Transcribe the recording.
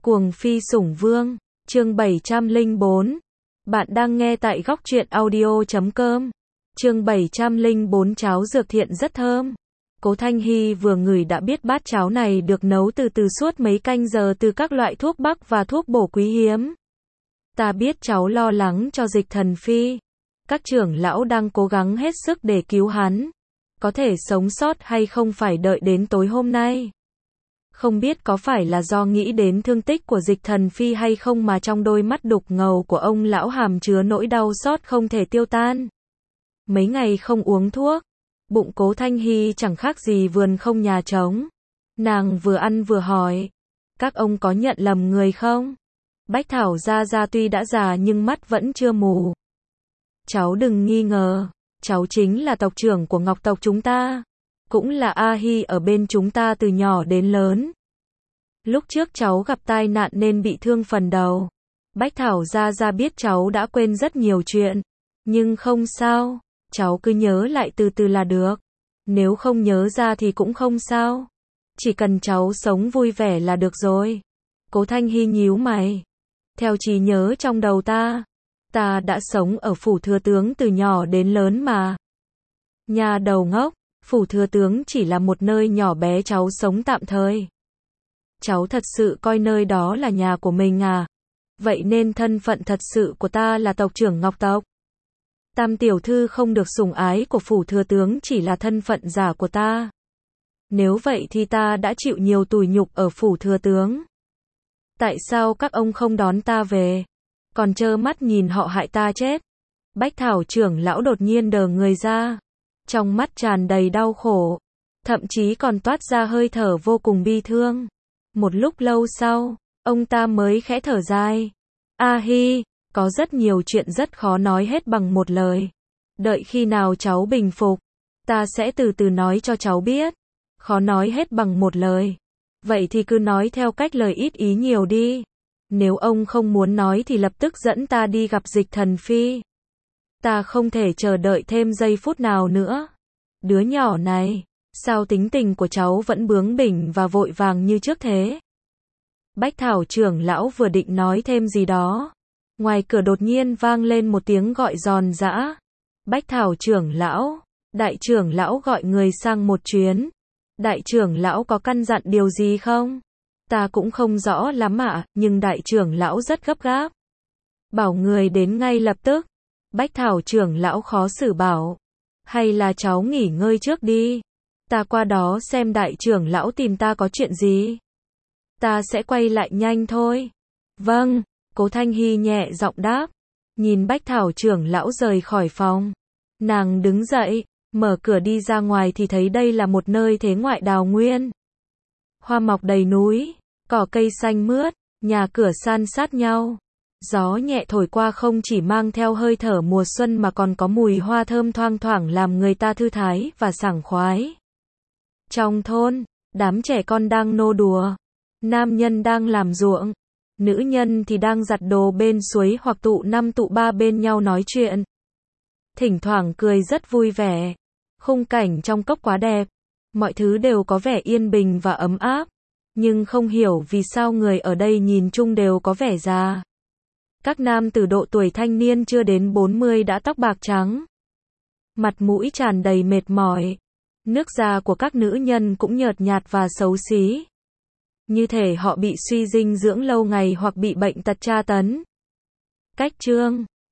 Cuồng phi sủng vương, chương 704. Bạn đang nghe tại góc truyện audio.com. Chương 704 cháo dược thiện rất thơm. Cố Thanh Hy vừa ngửi đã biết bát cháo này được nấu từ từ suốt mấy canh giờ từ các loại thuốc bắc và thuốc bổ quý hiếm. Ta biết cháu lo lắng cho Dịch Thần Phi. Các trưởng lão đang cố gắng hết sức để cứu hắn. Có thể sống sót hay không phải đợi đến tối hôm nay. Không biết có phải là do nghĩ đến thương tích của Dịch Thần Phi hay không mà trong đôi mắt đục ngầu của ông lão hàm chứa nỗi đau xót không thể tiêu tan. Mấy ngày không uống thuốc, bụng Cố Thanh Hy chẳng khác gì vườn không nhà trống. Nàng vừa ăn vừa hỏi, các ông có nhận lầm người không? Bách Thảo Gia Gia tuy đã già nhưng mắt vẫn chưa mù. Cháu đừng nghi ngờ, cháu chính là tộc trưởng của Ngọc tộc chúng ta. Cũng là A Hy ở bên chúng ta từ nhỏ đến lớn. Lúc trước cháu gặp tai nạn nên bị thương phần đầu. Bách Thảo Gia Gia biết cháu đã quên rất nhiều chuyện. Nhưng không sao, cháu cứ nhớ lại từ từ là được. Nếu không nhớ ra thì cũng không sao. Chỉ cần cháu sống vui vẻ là được rồi. Cố Thanh Hy nhíu mày. Theo trí nhớ trong đầu ta đã sống ở phủ thừa tướng từ nhỏ đến lớn mà. Nhà đầu ngốc. Phủ thừa tướng chỉ là một nơi nhỏ bé cháu sống tạm thời. Cháu thật sự coi nơi đó là nhà của mình à? Vậy nên thân phận thật sự của ta là tộc trưởng Ngọc tộc. Tam tiểu thư không được sủng ái của phủ thừa tướng chỉ là thân phận giả của ta. Nếu vậy thì ta đã chịu nhiều tủi nhục ở phủ thừa tướng. Tại sao các ông không đón ta về? Còn trơ mắt nhìn họ hại ta chết? Bách Thảo trưởng lão đột nhiên đờ người ra. Trong mắt tràn đầy đau khổ, thậm chí còn toát ra hơi thở vô cùng bi thương. Một lúc lâu sau, ông ta mới khẽ thở dài. A Hy, có rất nhiều chuyện rất khó nói hết bằng một lời. Đợi khi nào cháu bình phục, ta sẽ từ từ nói cho cháu biết. Khó nói hết bằng một lời. Vậy thì cứ nói theo cách lời ít ý nhiều đi. Nếu ông không muốn nói thì lập tức dẫn ta đi gặp Dịch Thần Phi. Ta không thể chờ đợi thêm giây phút nào nữa. Đứa nhỏ này, sao tính tình của cháu vẫn bướng bỉnh và vội vàng như trước thế? Bách Thảo trưởng lão vừa định nói thêm gì đó. Ngoài cửa đột nhiên vang lên một tiếng gọi giòn giã. Bách Thảo trưởng lão, đại trưởng lão gọi người sang một chuyến. Đại trưởng lão có căn dặn điều gì không? Ta cũng không rõ lắm ạ, nhưng đại trưởng lão rất gấp gáp. Bảo người đến ngay lập tức. Bách Thảo trưởng lão khó xử bảo. Hay là cháu nghỉ ngơi trước đi. Ta qua đó xem đại trưởng lão tìm ta có chuyện gì. Ta sẽ quay lại nhanh thôi. Vâng, Cố Thanh Hy nhẹ giọng đáp. Nhìn Bách Thảo trưởng lão rời khỏi phòng. Nàng đứng dậy, mở cửa đi ra ngoài thì thấy đây là một nơi thế ngoại đào nguyên. Hoa mọc đầy núi, cỏ cây xanh mướt, nhà cửa san sát nhau. Gió nhẹ thổi qua không chỉ mang theo hơi thở mùa xuân mà còn có mùi hoa thơm thoang thoảng làm người ta thư thái và sảng khoái. Trong thôn, đám trẻ con đang nô đùa, nam nhân đang làm ruộng, nữ nhân thì đang giặt đồ bên suối hoặc tụ năm tụ ba bên nhau nói chuyện. Thỉnh thoảng cười rất vui vẻ. Khung cảnh trong cốc quá đẹp, mọi thứ đều có vẻ yên bình và ấm áp, nhưng không hiểu vì sao người ở đây nhìn chung đều có vẻ già. Các nam từ độ tuổi thanh niên chưa đến 40 đã tóc bạc trắng. Mặt mũi tràn đầy mệt mỏi. Nước da của các nữ nhân cũng nhợt nhạt và xấu xí. Như thể họ bị suy dinh dưỡng lâu ngày hoặc bị bệnh tật tra tấn. Cách chương